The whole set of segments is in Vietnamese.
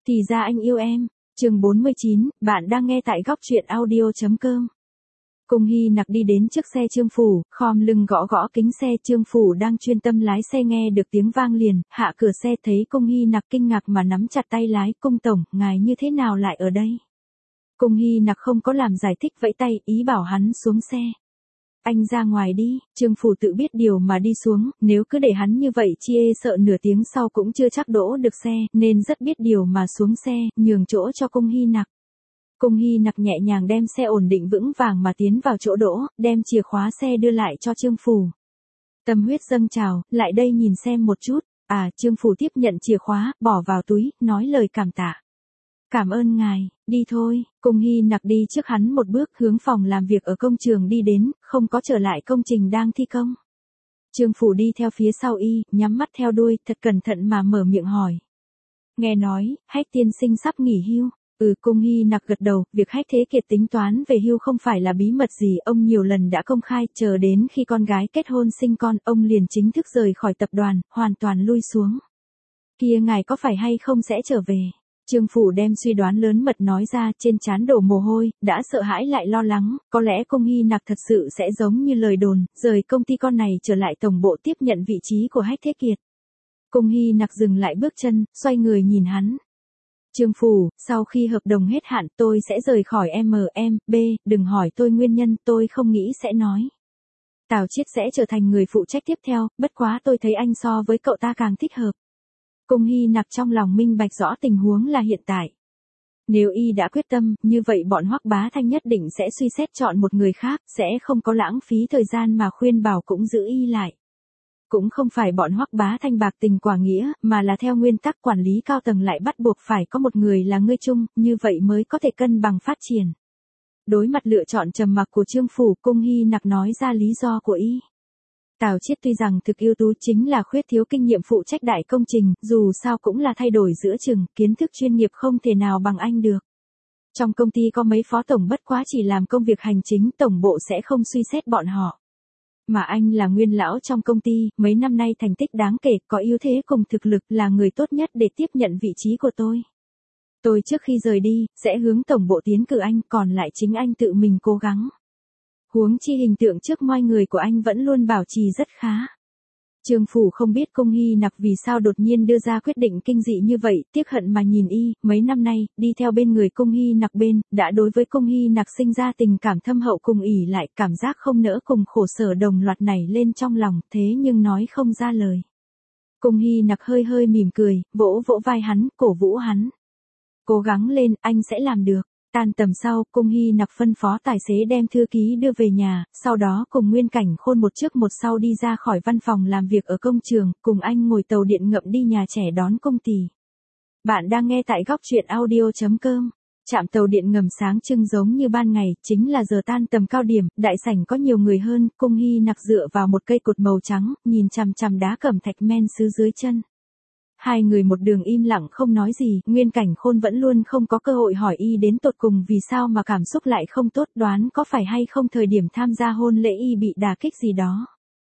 Thì ra anh yêu em. Chương 49, bạn đang nghe tại góc truyện audio.com. Cung Hy Nặc đi đến trước xe Trương Phủ, khom lưng gõ gõ kính xe. Trương Phủ đang chuyên tâm lái xe nghe được tiếng vang liền, hạ cửa xe thấy Cung Hy Nặc kinh ngạc mà nắm chặt tay lái. Cung tổng, ngài như thế nào lại ở đây? Cung Hy Nặc không có làm giải thích, vẫy tay, ý bảo hắn xuống xe. Anh ra ngoài đi. Trương Phủ tự biết điều mà đi xuống, nếu cứ để hắn như vậy chia sợ nửa tiếng sau cũng chưa chắc đỗ được xe, nên rất biết điều mà xuống xe, nhường chỗ cho Cung Hy Nặc. Cung Hy Nặc nhẹ nhàng đem xe ổn định vững vàng mà tiến vào chỗ đỗ, đem chìa khóa xe đưa lại cho Trương Phủ. Tâm huyết dâng trào, lại đây nhìn xem một chút. Trương Phủ tiếp nhận chìa khóa, bỏ vào túi, nói lời cảm tạ. Cảm ơn ngài, đi thôi. Cung Hy Nặc đi trước hắn một bước, hướng phòng làm việc ở công trường đi đến, không có trở lại công trình đang thi công. Trương Phủ đi theo phía sau y, nhắm mắt theo đuôi, thật cẩn thận mà mở miệng hỏi. Nghe nói, Hách tiên sinh sắp nghỉ hưu. Cung Hy Nặc gật đầu, việc Hách Thế Kiệt tính toán về hưu không phải là bí mật gì, ông nhiều lần đã công khai, chờ đến khi con gái kết hôn sinh con, ông liền chính thức rời khỏi tập đoàn, hoàn toàn lui xuống. Kia ngài có phải hay không sẽ trở về? Trương Phủ đem suy đoán lớn mật nói ra, trên trán đổ mồ hôi, đã sợ hãi lại lo lắng, có lẽ Cung Hy Nặc thật sự sẽ giống như lời đồn, rời công ty con này trở lại tổng bộ tiếp nhận vị trí của Hách Thế Kiệt. Cung Hy Nặc dừng lại bước chân, xoay người nhìn hắn. Trương Phủ, sau khi hợp đồng hết hạn tôi sẽ rời khỏi MMB, đừng hỏi tôi nguyên nhân, tôi không nghĩ sẽ nói. Tào Chiết sẽ trở thành người phụ trách tiếp theo, bất quá tôi thấy anh so với cậu ta càng thích hợp. Cung Hy Nặc trong lòng minh bạch rõ tình huống là hiện tại. Nếu y đã quyết tâm, như vậy bọn Hoắc Bá Thanh nhất định sẽ suy xét chọn một người khác, sẽ không có lãng phí thời gian mà khuyên bảo cũng giữ y lại. Cũng không phải bọn Hoắc Bá Thanh bạc tình quả nghĩa, mà là theo nguyên tắc quản lý cao tầng lại bắt buộc phải có một người là ngươi chung, như vậy mới có thể cân bằng phát triển. Đối mặt lựa chọn trầm mặc của Trương Phủ, Cung Hy Nặc nói ra lý do của y. Tào Chiết tuy rằng thực ưu tú chính là khuyết thiếu kinh nghiệm phụ trách đại công trình, dù sao cũng là thay đổi giữa chừng, kiến thức chuyên nghiệp không thể nào bằng anh được. Trong công ty có mấy phó tổng bất quá chỉ làm công việc hành chính, tổng bộ sẽ không suy xét bọn họ. Mà anh là nguyên lão trong công ty, mấy năm nay thành tích đáng kể, có ưu thế cùng thực lực, là người tốt nhất để tiếp nhận vị trí của tôi. Tôi trước khi rời đi, sẽ hướng tổng bộ tiến cử anh, còn lại chính anh tự mình cố gắng. Huống chi hình tượng trước mọi người của anh vẫn luôn bảo trì rất khá. Trương Phủ không biết Cung Hy Nặc vì sao đột nhiên đưa ra quyết định kinh dị như vậy, tiếc hận mà nhìn y, mấy năm nay, đi theo bên người Cung Hy Nặc bên, đã đối với Cung Hy Nặc sinh ra tình cảm thâm hậu cùng ỷ lại, cảm giác không nỡ cùng khổ sở đồng loạt nảy lên trong lòng, thế nhưng nói không ra lời. Cung Hy Nặc hơi hơi mỉm cười, vỗ vỗ vai hắn, cổ vũ hắn. Cố gắng lên, anh sẽ làm được. Tan tầm sau, Cung Hy Nặc phân phó tài xế đem thư ký đưa về nhà, sau đó cùng Nguyên Cảnh Khôn một trước một sau đi ra khỏi văn phòng làm việc ở công trường, cùng anh ngồi tàu điện ngầm đi nhà trẻ đón công tỷ. Bạn đang nghe tại góc truyện audio.com. Trạm tàu điện ngầm sáng trưng giống như ban ngày, chính là giờ tan tầm cao điểm, đại sảnh có nhiều người hơn, Cung Hy Nặc dựa vào một cây cột màu trắng, nhìn chằm chằm đá cẩm thạch men sứ dưới chân. Hai người một đường im lặng không nói gì, Nguyên Cảnh Khôn vẫn luôn không có cơ hội hỏi y đến tột cùng vì sao mà cảm xúc lại không tốt, đoán có phải hay không thời điểm tham gia hôn lễ y bị đả kích gì đó.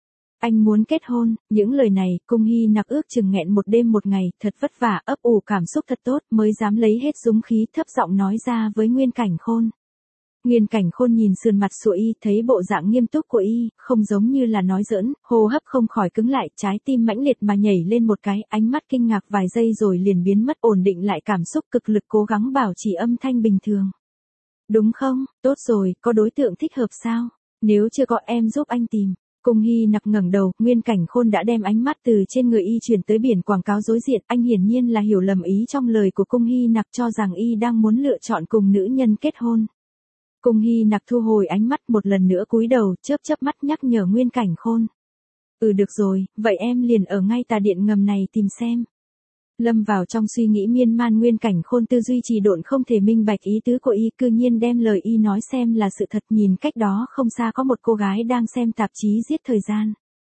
Anh muốn kết hôn, những lời này, Cung Hy Nặc ước chừng nghẹn một đêm một ngày, thật vất vả, ấp ủ cảm xúc thật tốt, mới dám lấy hết dũng khí thấp giọng nói ra với Nguyên Cảnh Khôn. Nguyên Cảnh Khôn nhìn sườn mặt của y, thấy bộ dạng nghiêm túc của y, không giống như là nói giỡn, hô hấp không khỏi cứng lại, trái tim mãnh liệt mà nhảy lên một cái, ánh mắt kinh ngạc vài giây rồi liền biến mất, ổn định lại cảm xúc, cực lực cố gắng bảo trì âm thanh bình thường. Đúng không, tốt rồi, có đối tượng thích hợp sao? Nếu chưa có em giúp anh tìm. Cung Hy Nặc ngẩng đầu, Nguyên Cảnh Khôn đã đem ánh mắt từ trên người y chuyển tới biển quảng cáo đối diện, anh hiển nhiên là hiểu lầm ý trong lời của Cung Hy Nặc, cho rằng y đang muốn lựa chọn cùng nữ nhân kết hôn. Cung Hy Nặc thu hồi ánh mắt, một lần nữa cúi đầu, chớp mắt nhắc nhở Nguyên Cảnh Khôn. Được rồi, vậy em liền ở ngay tà điện ngầm này tìm xem. Lâm vào trong suy nghĩ miên man, Nguyên Cảnh Khôn tư duy trì độn không thể minh bạch ý tứ của y, cư nhiên đem lời y nói xem là sự thật. Nhìn cách đó không xa có một cô gái đang xem tạp chí giết thời gian.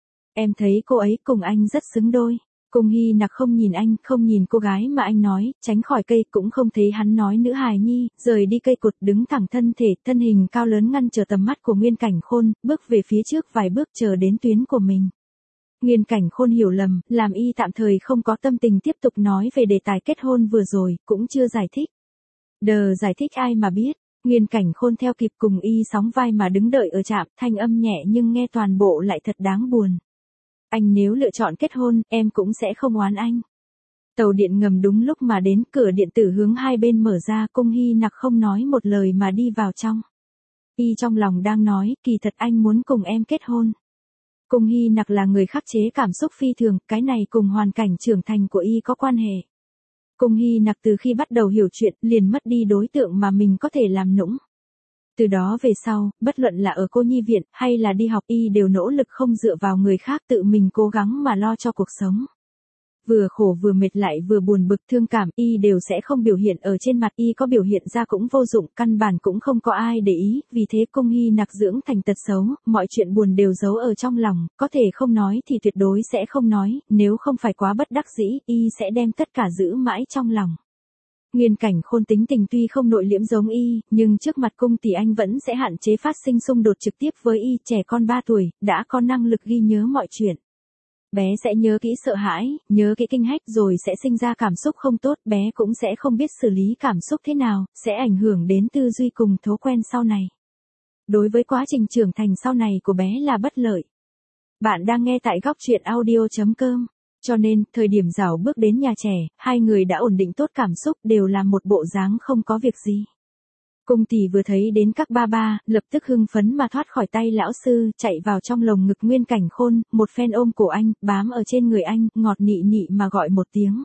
Em thấy cô ấy cùng anh rất xứng đôi. Cung Hy Nặc không nhìn anh, không nhìn cô gái mà anh nói, tránh khỏi cây, cũng không thấy hắn nói nữ hài nhi, rời đi cây cột, đứng thẳng thân thể, thân hình cao lớn ngăn trở tầm mắt của Nguyên Cảnh Khôn, bước về phía trước vài bước chờ đến tuyến của mình. Nguyên Cảnh Khôn hiểu lầm, làm y tạm thời không có tâm tình tiếp tục nói về đề tài kết hôn vừa rồi, cũng chưa giải thích. Đờ giải thích ai mà biết, Nguyên Cảnh Khôn theo kịp cùng y sóng vai mà đứng đợi ở trạm, thanh âm nhẹ nhưng nghe toàn bộ lại thật đáng buồn. Anh nếu lựa chọn kết hôn, em cũng sẽ không oán anh. Tàu điện ngầm đúng lúc mà đến, cửa điện tử hướng hai bên mở ra, Cung Hy Nặc không nói một lời mà đi vào trong. Y trong lòng đang nói, kỳ thật anh muốn cùng em kết hôn. Cung Hy Nặc là người khắc chế cảm xúc phi thường, cái này cùng hoàn cảnh trưởng thành của y có quan hệ. Cung Hy Nặc từ khi bắt đầu hiểu chuyện, liền mất đi đối tượng mà mình có thể làm nũng. Từ đó về sau, bất luận là ở cô nhi viện, hay là đi học, y đều nỗ lực không dựa vào người khác, tự mình cố gắng mà lo cho cuộc sống. Vừa khổ vừa mệt lại vừa buồn bực thương cảm, y đều sẽ không biểu hiện ở trên mặt, y có biểu hiện ra cũng vô dụng, căn bản cũng không có ai để ý, vì thế Cung Hy Nặc dưỡng thành tật xấu, mọi chuyện buồn đều giấu ở trong lòng, có thể không nói thì tuyệt đối sẽ không nói, nếu không phải quá bất đắc dĩ, y sẽ đem tất cả giữ mãi trong lòng. Nguyên Cảnh Khôn tính tình tuy không nội liễm giống y, nhưng trước mặt Cung tỷ anh vẫn sẽ hạn chế phát sinh xung đột trực tiếp với y, trẻ con 3 tuổi, đã có năng lực ghi nhớ mọi chuyện. Bé sẽ nhớ kỹ sợ hãi, nhớ kỹ kinh hách rồi sẽ sinh ra cảm xúc không tốt, bé cũng sẽ không biết xử lý cảm xúc thế nào, sẽ ảnh hưởng đến tư duy cùng thói quen sau này. Đối với quá trình trưởng thành sau này của bé là bất lợi. Bạn đang nghe tại góc truyện audio.com. Cho nên, thời điểm Giảo bước đến nhà trẻ, hai người đã ổn định tốt cảm xúc, đều là một bộ dáng không có việc gì. Cung tỷ vừa thấy đến các ba ba, lập tức hưng phấn mà thoát khỏi tay lão sư, chạy vào trong lồng ngực Nguyên Cảnh Khôn, một phen ôm cổ anh, bám ở trên người anh, ngọt nị nị mà gọi một tiếng.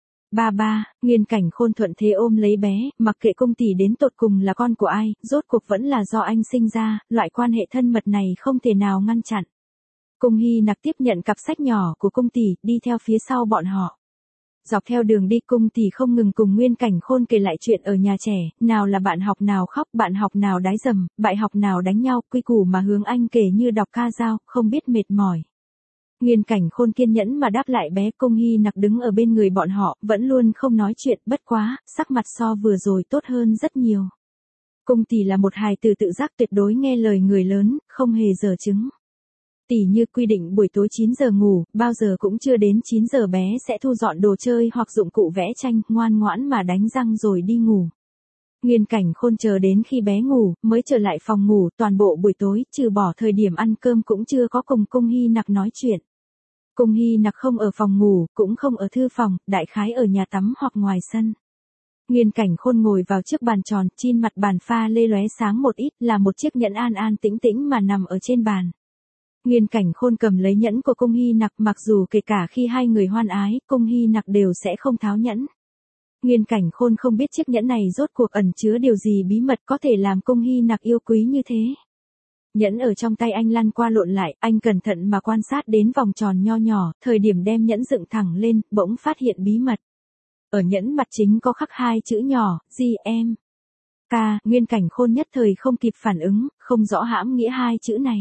Ba ba, Nguyên Cảnh Khôn thuận thế ôm lấy bé, mặc kệ cung tỷ đến tột cùng là con của ai, rốt cuộc vẫn là do anh sinh ra, loại quan hệ thân mật này không thể nào ngăn chặn. Cung Hy Nặc tiếp nhận cặp sách nhỏ của cung tỷ, đi theo phía sau bọn họ. Dọc theo đường đi, Cung tỷ không ngừng cùng Nguyên Cảnh Khôn kể lại chuyện ở nhà trẻ, nào là bạn học nào khóc, bạn học nào đái dầm, bạn học nào đánh nhau, quy củ mà hướng anh kể như đọc ca dao, không biết mệt mỏi. Nguyên Cảnh Khôn kiên nhẫn mà đáp lại bé. Cung Hy Nặc đứng ở bên người bọn họ, vẫn luôn không nói chuyện, bất quá, sắc mặt so vừa rồi tốt hơn rất nhiều. Cung tỷ là một hài tử tự giác tuyệt đối nghe lời người lớn, không hề giở chứng. Tỷ như quy định buổi tối 9 giờ ngủ, bao giờ cũng chưa đến 9 giờ bé sẽ thu dọn đồ chơi hoặc dụng cụ vẽ tranh, ngoan ngoãn mà đánh răng rồi đi ngủ. Nguyên Cảnh Khôn chờ đến khi bé ngủ, mới trở lại phòng ngủ, toàn bộ buổi tối, trừ bỏ thời điểm ăn cơm cũng chưa có cùng Cung Hy Nặc nói chuyện. Cung Hy Nặc không ở phòng ngủ, cũng không ở thư phòng, đại khái ở nhà tắm hoặc ngoài sân. Nguyên Cảnh Khôn ngồi vào trước bàn tròn, trên mặt bàn pha lê lóe sáng một ít, là một chiếc nhẫn an an tĩnh tĩnh mà nằm ở trên bàn. Nguyên Cảnh Khôn cầm lấy nhẫn của Cung Hy Nặc, mặc dù kể cả khi hai người hoan ái, Cung Hy Nặc đều sẽ không tháo nhẫn. Nguyên Cảnh Khôn không biết chiếc nhẫn này rốt cuộc ẩn chứa điều gì bí mật có thể làm Cung Hy Nặc yêu quý như thế. Nhẫn ở trong tay anh lăn qua lộn lại, anh cẩn thận mà quan sát đến vòng tròn nho nhỏ, thời điểm đem nhẫn dựng thẳng lên, bỗng phát hiện bí mật. Ở nhẫn mặt chính có khắc hai chữ nhỏ, GM. Nguyên Cảnh Khôn nhất thời không kịp phản ứng, không rõ hãm nghĩa hai chữ này.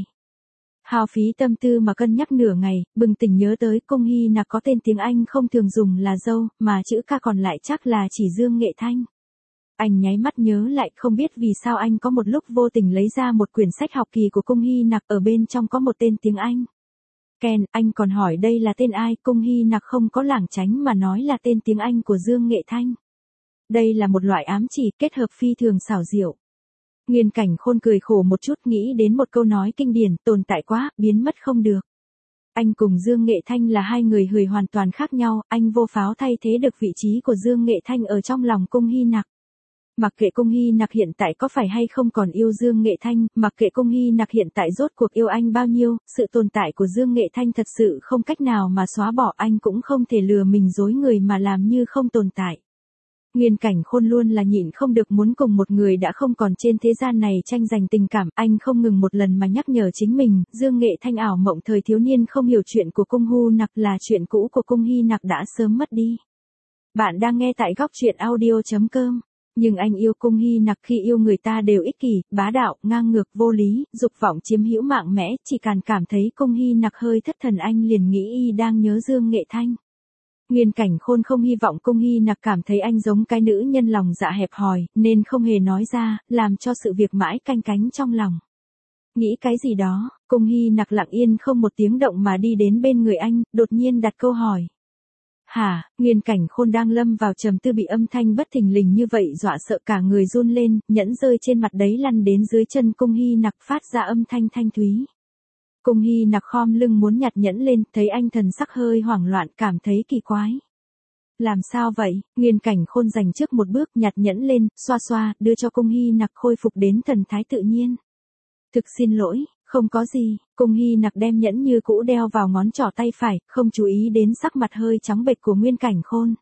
Hao phí tâm tư mà cân nhắc nửa ngày, bừng tỉnh nhớ tới Cung Hy Nặc có tên tiếng Anh không thường dùng là dâu, mà chữ K còn lại chắc là chỉ Dương Nghệ Thanh. Anh nháy mắt nhớ lại, không biết vì sao anh có một lúc vô tình lấy ra một quyển sách học kỳ của Cung Hy Nặc, ở bên trong có một tên tiếng Anh. Ken, anh còn hỏi đây là tên ai, Cung Hy Nặc không có lảng tránh mà nói là tên tiếng Anh của Dương Nghệ Thanh. Đây là một loại ám chỉ, kết hợp phi thường xảo diệu. Nguyên Cảnh Khôn cười khổ một chút, nghĩ đến một câu nói kinh điển, tồn tại quá, biến mất không được. Anh cùng Dương Nghệ Thanh là hai người hoàn toàn khác nhau, anh vô pháo thay thế được vị trí của Dương Nghệ Thanh ở trong lòng Cung Hy Nặc. Mặc kệ Cung Hy Nặc hiện tại có phải hay không còn yêu Dương Nghệ Thanh, mặc kệ Cung Hy Nặc hiện tại rốt cuộc yêu anh bao nhiêu, sự tồn tại của Dương Nghệ Thanh thật sự không cách nào mà xóa bỏ, anh cũng không thể lừa mình dối người mà làm như không tồn tại. Nguyên Cảnh Khôn luôn là nhịn không được muốn cùng một người đã không còn trên thế gian này tranh giành tình cảm, anh không ngừng một lần mà nhắc nhở chính mình, Dương Nghệ Thanh ảo mộng thời thiếu niên không hiểu chuyện của Cung Hu Nặc là chuyện cũ của Cung Hy Nặc đã sớm mất đi. Bạn đang nghe tại góc truyện audio.com. Nhưng anh yêu Cung Hy Nặc, khi yêu người ta đều ích kỷ, bá đạo, ngang ngược, vô lý, dục vọng chiếm hữu mạnh mẽ, chỉ cần cảm thấy Cung Hy Nặc hơi thất thần anh liền nghĩ y đang nhớ Dương Nghệ Thanh. Nguyên Cảnh Khôn không hy vọng Cung Hy Nặc cảm thấy anh giống cái nữ nhân lòng dạ hẹp hòi, nên không hề nói ra, làm cho sự việc mãi canh cánh trong lòng. Nghĩ cái gì đó, Cung Hy Nặc lặng yên không một tiếng động mà đi đến bên người anh, đột nhiên đặt câu hỏi. Hả? Nguyên Cảnh Khôn đang lâm vào trầm tư bị âm thanh bất thình lình như vậy dọa sợ cả người run lên, nhẫn rơi trên mặt đấy lăn đến dưới chân Cung Hy Nặc phát ra âm thanh thanh thúy. Cung Hy Nặc khom lưng muốn nhặt nhẫn lên, thấy anh thần sắc hơi hoảng loạn cảm thấy kỳ quái. Làm sao vậy? Nguyên Cảnh Khôn dành trước một bước nhặt nhẫn lên, xoa xoa, đưa cho Cung Hy Nặc khôi phục đến thần thái tự nhiên. Thực xin lỗi, không có gì. Cung Hy Nặc đem nhẫn như cũ đeo vào ngón trỏ tay phải, không chú ý đến sắc mặt hơi trắng bệch của Nguyên Cảnh Khôn.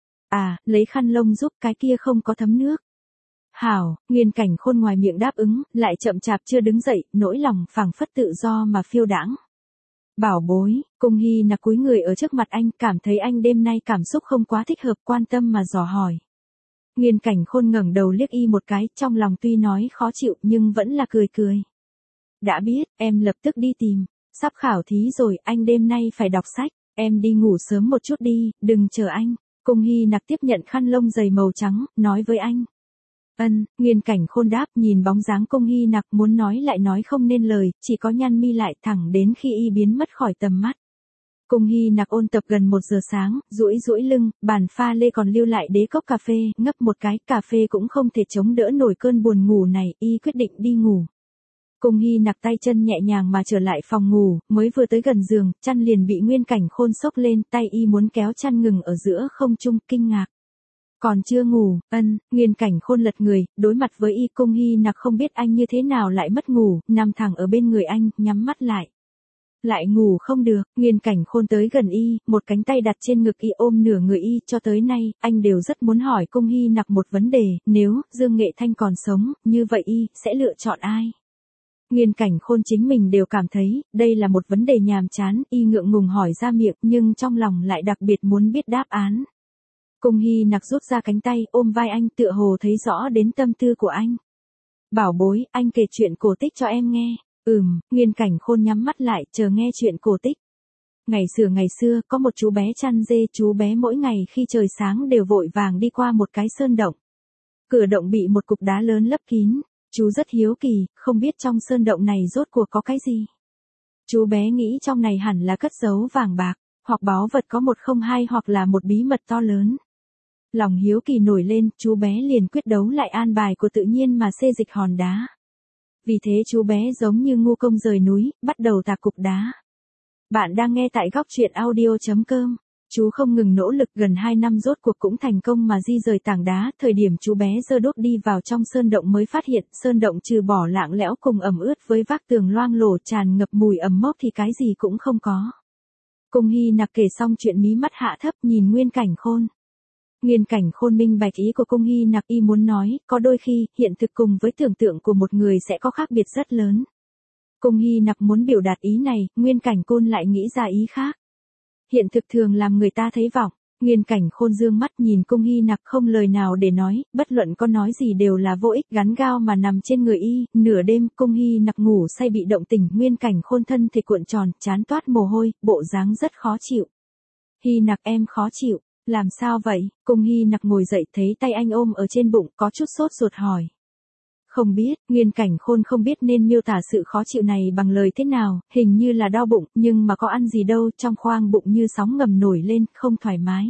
À, lấy khăn lông giúp, cái kia không có thấm nước. Hảo, Nguyên Cảnh Khôn ngoài miệng đáp ứng, lại chậm chạp chưa đứng dậy, nỗi lòng phảng phất tự do mà phiêu đãng. Bảo bối, Cung Hy Nặc cúi người ở trước mặt anh, cảm thấy anh đêm nay cảm xúc không quá thích hợp, quan tâm mà dò hỏi. Nguyên Cảnh Khôn ngẩng đầu liếc y một cái, trong lòng tuy nói khó chịu nhưng vẫn là cười cười. Đã biết, em lập tức đi tìm. Sắp khảo thí rồi, anh đêm nay phải đọc sách. Em đi ngủ sớm một chút đi, đừng chờ anh. Cung Hy Nặc tiếp nhận khăn lông dày màu trắng, nói với anh. Nguyên Cảnh Khôn đáp, nhìn bóng dáng Cung Hy Nặc muốn nói lại nói không nên lời, chỉ có nhăn mi lại thẳng đến khi y biến mất khỏi tầm mắt. Cung Hy Nặc ôn tập gần 1 giờ sáng, duỗi lưng, bàn pha lê còn lưu lại đế cốc cà phê, ngấp một cái, cà phê cũng không thể chống đỡ nổi cơn buồn ngủ này, y quyết định đi ngủ. Cung Hy Nặc tay chân nhẹ nhàng mà trở lại phòng ngủ, mới vừa tới gần giường, chăn liền bị Nguyên Cảnh Khôn xốc lên, tay y muốn kéo chăn ngừng ở giữa không trung, kinh ngạc. Còn chưa ngủ, Nguyên Cảnh Khôn lật người, đối mặt với y. Cung Hy Nặc không biết anh như thế nào lại mất ngủ, nằm thẳng ở bên người anh, nhắm mắt lại. Lại ngủ không được, Nguyên Cảnh Khôn tới gần y, một cánh tay đặt trên ngực y ôm nửa người y, cho tới nay, anh đều rất muốn hỏi Cung Hy Nặc một vấn đề, nếu Dương Nghệ Thanh còn sống, như vậy y sẽ lựa chọn ai? Nguyên Cảnh Khôn chính mình đều cảm thấy, đây là một vấn đề nhàm chán, y ngượng ngùng hỏi ra miệng, nhưng trong lòng lại đặc biệt muốn biết đáp án. Cung Hy Nặc rút ra cánh tay, ôm vai anh, tựa hồ thấy rõ đến tâm tư của anh. Bảo bối, anh kể chuyện cổ tích cho em nghe. Nguyên Cảnh Khôn nhắm mắt lại, chờ nghe chuyện cổ tích. Ngày xưa, có một chú bé chăn dê, chú bé mỗi ngày khi trời sáng đều vội vàng đi qua một cái sơn động. Cửa động bị một cục đá lớn lấp kín. Chú rất hiếu kỳ, không biết trong sơn động này rốt cuộc có cái gì. Chú bé nghĩ trong này hẳn là cất giấu vàng bạc, hoặc báu vật có một không hai hoặc là một bí mật to lớn. Lòng hiếu kỳ nổi lên, chú bé liền quyết đấu lại an bài của tự nhiên mà xê dịch hòn đá. Vì thế chú bé giống như ngu công rời núi, bắt đầu tạc cục đá. Bạn đang nghe tại góc truyện audio.com. Chú không ngừng nỗ lực gần 2 năm rốt cuộc cũng thành công mà di rời tảng đá, thời điểm chú bé giơ đốt đi vào trong sơn động mới phát hiện, sơn động trừ bỏ lạng lẽo cùng ẩm ướt với vách tường loang lổ tràn ngập mùi ẩm mốc thì cái gì cũng không có. Cung Hy Nặc kể xong chuyện mí mắt hạ thấp nhìn Nguyên Cảnh Khôn. Nguyên Cảnh Khôn minh bạch ý của Cung Hy Nặc, y muốn nói, có đôi khi, hiện thực cùng với tưởng tượng của một người sẽ có khác biệt rất lớn. Cung Hy Nặc muốn biểu đạt ý này, Nguyên Cảnh Khôn lại nghĩ ra ý khác. Hiện thực thường làm người ta thấy vọng. Nguyên Cảnh Khôn dương mắt nhìn Cung Hy Nặc không lời nào để nói, bất luận có nói gì đều là vô ích, gắn gao mà nằm trên người y. Nửa đêm, Cung Hy Nặc ngủ say bị động tỉnh, Nguyên Cảnh Khôn thân thể cuộn tròn, trán toát mồ hôi, bộ dáng rất khó chịu. Hy Nặc em khó chịu, làm sao vậy? Cung Hy Nặc ngồi dậy thấy tay anh ôm ở trên bụng, có chút sốt ruột hỏi. Không biết, Nguyên Cảnh Khôn không biết nên miêu tả sự khó chịu này bằng lời thế nào, hình như là đau bụng, nhưng mà có ăn gì đâu, trong khoang bụng như sóng ngầm nổi lên, không thoải mái.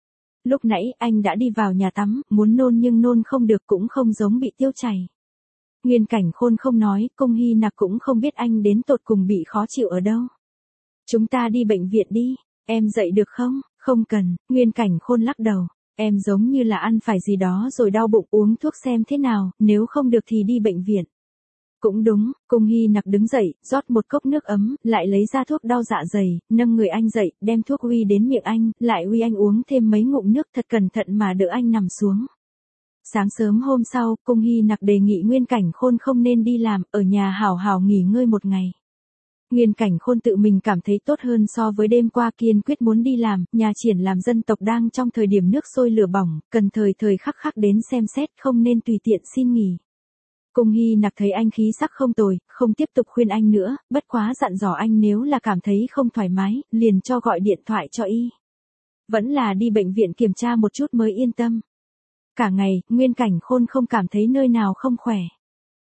Lúc nãy anh đã đi vào nhà tắm, muốn nôn nhưng nôn không được, cũng không giống bị tiêu chảy. Nguyên Cảnh Khôn không nói, Cung Hy Nặc cũng không biết anh đến tột cùng bị khó chịu ở đâu. Chúng ta đi bệnh viện đi, em dậy được không? Không cần, Nguyên Cảnh Khôn lắc đầu. Em giống như là ăn phải gì đó rồi đau bụng, uống thuốc xem thế nào, nếu không được thì đi bệnh viện. Cũng đúng, Cung Hy Nặc đứng dậy, rót một cốc nước ấm, lại lấy ra thuốc đau dạ dày, nâng người anh dậy, đem thuốc uy đến miệng anh, lại uy anh uống thêm mấy ngụm nước, thật cẩn thận mà đỡ anh nằm xuống. Sáng sớm hôm sau, Cung Hy Nặc đề nghị Nguyên Cảnh Khôn không nên đi làm, ở nhà hào hào nghỉ ngơi một ngày. Nguyên Cảnh Khôn tự mình cảm thấy tốt hơn so với đêm qua, kiên quyết muốn đi làm, nhà triển làm dân tộc đang trong thời điểm nước sôi lửa bỏng, cần thời khắc đến xem xét, không nên tùy tiện xin nghỉ. Cung Hy Nặc thấy anh khí sắc không tồi, không tiếp tục khuyên anh nữa, bất quá dặn dò anh nếu là cảm thấy không thoải mái, liền cho gọi điện thoại cho y. Vẫn là đi bệnh viện kiểm tra một chút mới yên tâm. Cả ngày, Nguyên Cảnh Khôn không cảm thấy nơi nào không khỏe.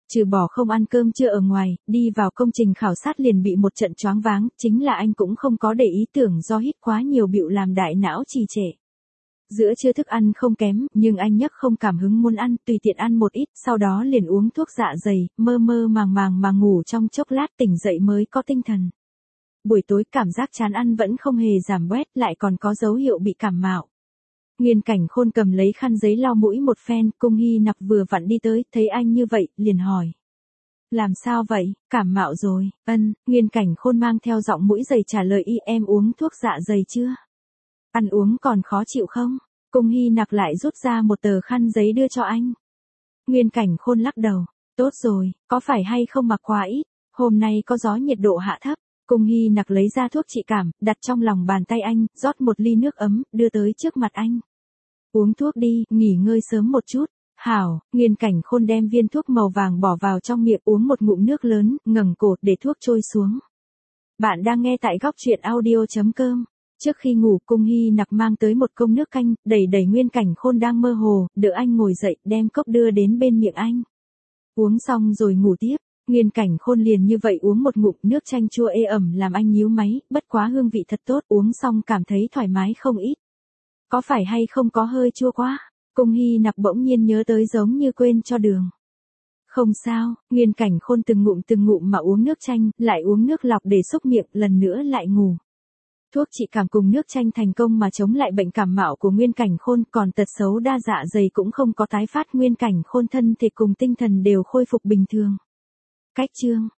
Trừ bỏ không ăn cơm trưa ở ngoài, đi vào công trình khảo sát liền bị một trận choáng váng, chính là anh cũng không có để ý tưởng do hít quá nhiều bịu làm đại não trì trệ. Giữa trưa thức ăn không kém, nhưng anh nhấc không cảm hứng muốn ăn, tùy tiện ăn một ít, sau đó liền uống thuốc dạ dày, mơ mơ màng màng mà ngủ trong chốc lát tỉnh dậy mới có tinh thần. Buổi tối cảm giác chán ăn vẫn không hề giảm bớt, lại còn có dấu hiệu bị cảm mạo. Nguyên Cảnh Khôn cầm lấy khăn giấy lau mũi một phen, Cung Hy Nặc vừa vặn đi tới, thấy anh như vậy, liền hỏi. Làm sao vậy, cảm mạo rồi, Nguyên Cảnh Khôn mang theo giọng mũi dày trả lời em uống thuốc dạ dày chưa? Ăn uống còn khó chịu không? Cung Hy Nặc lại rút ra một tờ khăn giấy đưa cho anh. Nguyên Cảnh Khôn lắc đầu, tốt rồi, có phải hay không mặc quá ít, hôm nay có gió nhiệt độ hạ thấp. Cung Hy Nặc lấy ra thuốc trị cảm, đặt trong lòng bàn tay anh, rót một ly nước ấm, đưa tới trước mặt anh. Uống thuốc đi, nghỉ ngơi sớm một chút. Hảo, Nguyên Cảnh Khôn đem viên thuốc màu vàng bỏ vào trong miệng uống một ngụm nước lớn, ngẩng cổ để thuốc trôi xuống. Bạn đang nghe tại góc truyện audio.com. Trước khi ngủ, Cung Hy Nặc mang tới một cốc nước canh, đẩy Nguyên Cảnh Khôn đang mơ hồ, đỡ anh ngồi dậy, đem cốc đưa đến bên miệng anh. Uống xong rồi ngủ tiếp. Nguyên Cảnh Khôn liền như vậy uống một ngụm nước chanh chua ê ẩm làm anh nhíu máy, bất quá hương vị thật tốt, uống xong cảm thấy thoải mái không ít. Có phải hay không có hơi chua quá? Cung Hy Nặc bỗng nhiên nhớ tới giống như quên cho đường. Không sao, Nguyên Cảnh Khôn từng ngụm mà uống nước chanh, lại uống nước lọc để xúc miệng, lần nữa lại ngủ. Thuốc trị cảm cùng nước chanh thành công mà chống lại bệnh cảm mạo của Nguyên Cảnh Khôn, còn tật xấu đa dạ dày cũng không có tái phát. Nguyên Cảnh Khôn thân thể cùng tinh thần đều khôi phục bình thường. Cách chương